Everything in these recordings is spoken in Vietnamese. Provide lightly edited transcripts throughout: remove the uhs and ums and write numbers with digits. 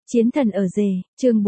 Chiến thần ở rể, chương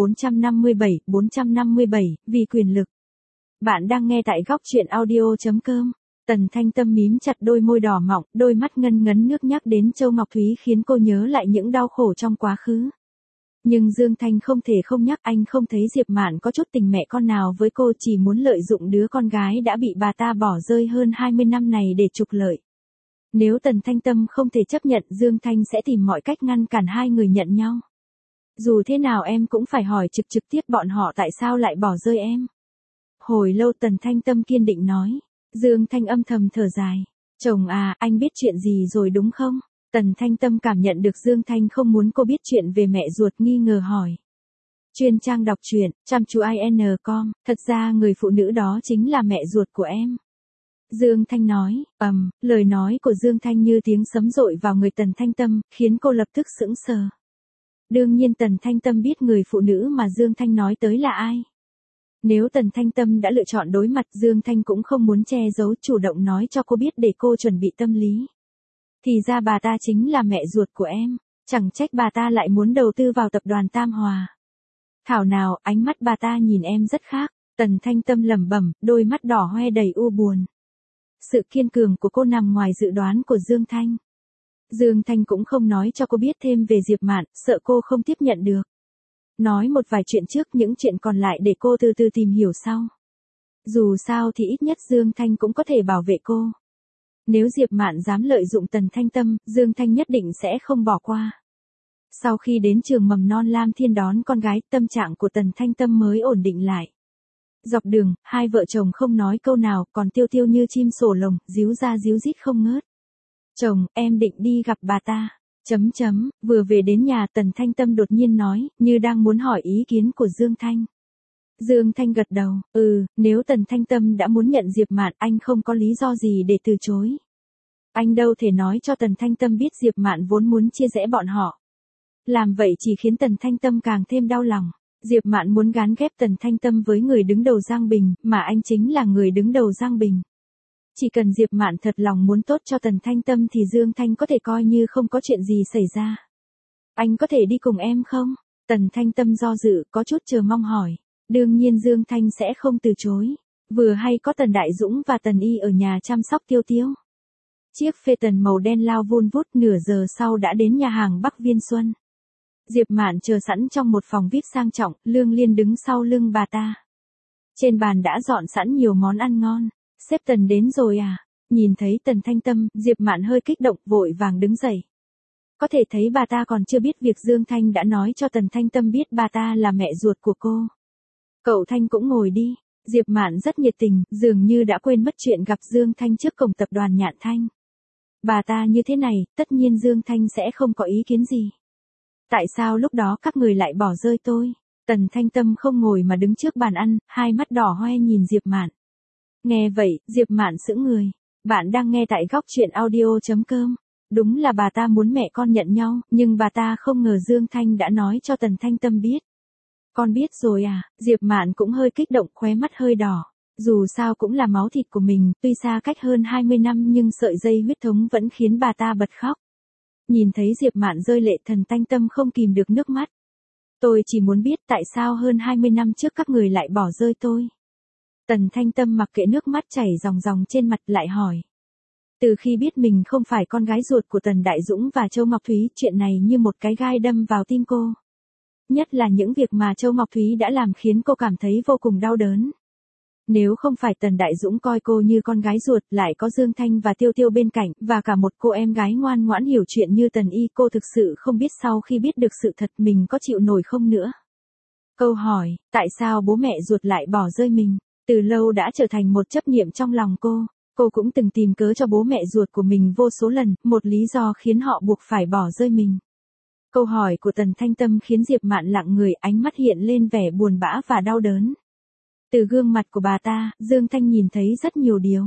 457, vì quyền lực. Bạn đang nghe tại góc truyện audio.com. Tần Thanh Tâm mím chặt đôi môi đỏ mọng, đôi mắt ngân ngấn nước nhắc đến Châu Ngọc Thúy khiến cô nhớ lại những đau khổ trong quá khứ. Nhưng Dương Thanh không thể không nhắc, anh không thấy Diệp Mạn có chút tình mẹ con nào với cô, chỉ muốn lợi dụng đứa con gái đã bị bà ta bỏ rơi hơn 20 năm này để trục lợi. Nếu Tần Thanh Tâm không thể chấp nhận, Dương Thanh sẽ tìm mọi cách ngăn cản hai người nhận nhau. Dù thế nào em cũng phải hỏi trực tiếp bọn họ tại sao lại bỏ rơi em. Hồi lâu Tần Thanh Tâm kiên định nói. Dương Thanh âm thầm thở dài. Chồng à, anh biết chuyện gì rồi đúng không? Tần Thanh Tâm cảm nhận được Dương Thanh không muốn cô biết chuyện về mẹ ruột, nghi ngờ hỏi. Chuyên trang đọc truyện, chăm chú IN.com, thật ra người phụ nữ đó chính là mẹ ruột của em. Dương Thanh nói, lời nói của Dương Thanh như tiếng sấm dội vào người Tần Thanh Tâm, khiến cô lập tức sững sờ. Đương nhiên Tần Thanh Tâm biết người phụ nữ mà Dương Thanh nói tới là ai. Nếu Tần Thanh Tâm đã lựa chọn đối mặt, Dương Thanh cũng không muốn che giấu, chủ động nói cho cô biết để cô chuẩn bị tâm lý. Thì ra bà ta chính là mẹ ruột của em, chẳng trách bà ta lại muốn đầu tư vào tập đoàn Tam Hòa. Thảo nào, ánh mắt bà ta nhìn em rất khác, Tần Thanh Tâm lẩm bẩm, đôi mắt đỏ hoe đầy u buồn. Sự kiên cường của cô nằm ngoài dự đoán của Dương Thanh. Dương Thanh cũng không nói cho cô biết thêm về Diệp Mạn, sợ cô không tiếp nhận được. Nói một vài chuyện trước, những chuyện còn lại để cô từ từ tìm hiểu sau. Dù sao thì ít nhất Dương Thanh cũng có thể bảo vệ cô. Nếu Diệp Mạn dám lợi dụng Tần Thanh Tâm, Dương Thanh nhất định sẽ không bỏ qua. Sau khi đến trường mầm non Lam Thiên đón con gái, tâm trạng của Tần Thanh Tâm mới ổn định lại. Dọc đường, hai vợ chồng không nói câu nào, còn Tiêu Tiêu như chim sổ lồng, díu ra díu dít không ngớt. Chồng, em định đi gặp bà ta. Vừa về đến nhà Tần Thanh Tâm đột nhiên nói, như đang muốn hỏi ý kiến của Dương Thanh. Dương Thanh gật đầu, nếu Tần Thanh Tâm đã muốn nhận Diệp Mạn, anh không có lý do gì để từ chối. Anh đâu thể nói cho Tần Thanh Tâm biết Diệp Mạn vốn muốn chia rẽ bọn họ. Làm vậy chỉ khiến Tần Thanh Tâm càng thêm đau lòng. Diệp Mạn muốn gán ghép Tần Thanh Tâm với người đứng đầu Giang Bình, mà anh chính là người đứng đầu Giang Bình. Chỉ cần Diệp Mạn thật lòng muốn tốt cho Tần Thanh Tâm thì Dương Thanh có thể coi như không có chuyện gì xảy ra. Anh có thể đi cùng em không? Tần Thanh Tâm do dự, có chút chờ mong hỏi. Đương nhiên Dương Thanh sẽ không từ chối. Vừa hay có Tần Đại Dũng và Tần Y ở nhà chăm sóc Tiêu Tiêu. Chiếc Phaeton màu đen lao vun vút, nửa giờ sau đã đến nhà hàng Bắc Viên Xuân. Diệp Mạn chờ sẵn trong một phòng VIP sang trọng, Lương Liên đứng sau lưng bà ta. Trên bàn đã dọn sẵn nhiều món ăn ngon. Sếp Tần đến rồi à? Nhìn thấy Tần Thanh Tâm, Diệp Mạn hơi kích động, vội vàng đứng dậy. Có thể thấy bà ta còn chưa biết việc Dương Thanh đã nói cho Tần Thanh Tâm biết bà ta là mẹ ruột của cô. Cậu Thanh cũng ngồi đi. Diệp Mạn rất nhiệt tình, dường như đã quên mất chuyện gặp Dương Thanh trước cổng tập đoàn Nhạn Thanh. Bà ta như thế này, tất nhiên Dương Thanh sẽ không có ý kiến gì. Tại sao lúc đó các người lại bỏ rơi tôi? Tần Thanh Tâm không ngồi mà đứng trước bàn ăn, hai mắt đỏ hoe nhìn Diệp Mạn. Nghe vậy, Diệp Mạn sững người. Bạn đang nghe tại góc truyện audio.com. Đúng là bà ta muốn mẹ con nhận nhau, nhưng bà ta không ngờ Dương Thanh đã nói cho Tần Thanh Tâm biết. Con biết rồi à? Diệp Mạn cũng hơi kích động, khóe mắt hơi đỏ. Dù sao cũng là máu thịt của mình, tuy xa cách hơn 20 năm nhưng sợi dây huyết thống vẫn khiến bà ta bật khóc. Nhìn thấy Diệp Mạn rơi lệ, Tần Thanh Tâm không kìm được nước mắt. Tôi chỉ muốn biết tại sao hơn 20 năm trước các người lại bỏ rơi tôi. Tần Thanh Tâm mặc kệ nước mắt chảy ròng ròng trên mặt, lại hỏi. Từ khi biết mình không phải con gái ruột của Tần Đại Dũng và Châu Ngọc Thúy, chuyện này như một cái gai đâm vào tim cô. Nhất là những việc mà Châu Ngọc Thúy đã làm khiến cô cảm thấy vô cùng đau đớn. Nếu không phải Tần Đại Dũng coi cô như con gái ruột, lại có Dương Thanh và Tiêu Tiêu bên cạnh, và cả một cô em gái ngoan ngoãn hiểu chuyện như Tần Y, cô thực sự không biết sau khi biết được sự thật mình có chịu nổi không nữa. Câu hỏi, tại sao bố mẹ ruột lại bỏ rơi mình, từ lâu đã trở thành một chấp niệm trong lòng cô. Cô cũng từng tìm cớ cho bố mẹ ruột của mình vô số lần, một lý do khiến họ buộc phải bỏ rơi mình. Câu hỏi của Tần Thanh Tâm khiến Diệp Mạn lặng người, ánh mắt hiện lên vẻ buồn bã và đau đớn. Từ gương mặt của bà ta, Dương Thanh nhìn thấy rất nhiều điều.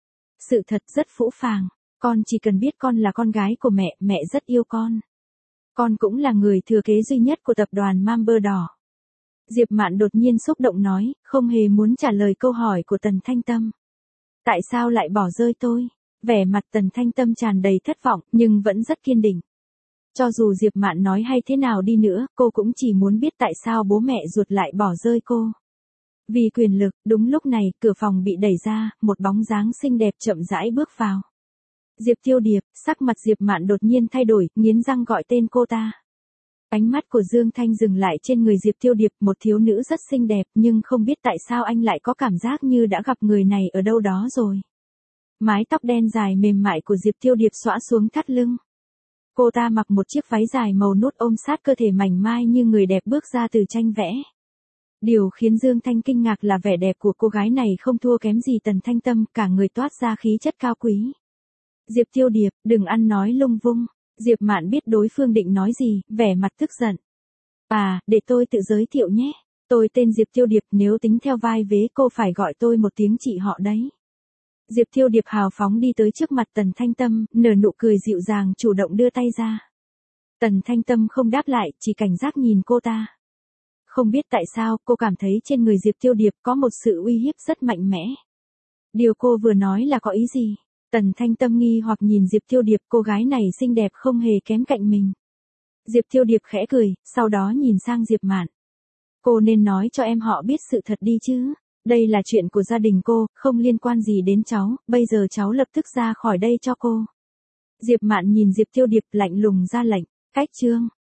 Sự thật rất phũ phàng, con chỉ cần biết con là con gái của mẹ, mẹ rất yêu con. Con cũng là người thừa kế duy nhất của tập đoàn Mamber đỏ. Diệp Mạn đột nhiên xúc động nói, không hề muốn trả lời câu hỏi của Tần Thanh Tâm. Tại sao lại bỏ rơi tôi? Vẻ mặt Tần Thanh Tâm tràn đầy thất vọng, nhưng vẫn rất kiên định. Cho dù Diệp Mạn nói hay thế nào đi nữa, cô cũng chỉ muốn biết tại sao bố mẹ ruột lại bỏ rơi cô. Vì quyền lực, đúng lúc này, cửa phòng bị đẩy ra, một bóng dáng xinh đẹp chậm rãi bước vào. Diệp Tiêu Điệp, sắc mặt Diệp Mạn đột nhiên thay đổi, nghiến răng gọi tên cô ta. Ánh mắt của Dương Thanh dừng lại trên người Diệp Tiêu Điệp, một thiếu nữ rất xinh đẹp, nhưng không biết tại sao anh lại có cảm giác như đã gặp người này ở đâu đó rồi. Mái tóc đen dài mềm mại của Diệp Tiêu Điệp xõa xuống thắt lưng. Cô ta mặc một chiếc váy dài màu nút ôm sát cơ thể mảnh mai như người đẹp bước ra từ tranh vẽ. Điều khiến Dương Thanh kinh ngạc là vẻ đẹp của cô gái này không thua kém gì Tần Thanh Tâm, cả người toát ra khí chất cao quý. Diệp Tiêu Điệp, đừng ăn nói lung vung. Diệp Mạn biết đối phương định nói gì, vẻ mặt tức giận. À, để tôi tự giới thiệu nhé. Tôi tên Diệp Tiêu Điệp, nếu tính theo vai vế cô phải gọi tôi một tiếng chị họ đấy. Diệp Tiêu Điệp hào phóng đi tới trước mặt Tần Thanh Tâm, nở nụ cười dịu dàng chủ động đưa tay ra. Tần Thanh Tâm không đáp lại, chỉ cảnh giác nhìn cô ta. Không biết tại sao, cô cảm thấy trên người Diệp Tiêu Điệp có một sự uy hiếp rất mạnh mẽ. Điều cô vừa nói là có ý gì? Tần Thanh Tâm nghi hoặc nhìn Diệp Tiêu Điệp, cô gái này xinh đẹp không hề kém cạnh mình. Diệp Tiêu Điệp khẽ cười, sau đó nhìn sang Diệp Mạn. Cô nên nói cho em họ biết sự thật đi chứ. Đây là chuyện của gia đình cô, không liên quan gì đến cháu, bây giờ cháu lập tức ra khỏi đây cho cô. Diệp Mạn nhìn Diệp Tiêu Điệp lạnh lùng ra lệnh, cách chương.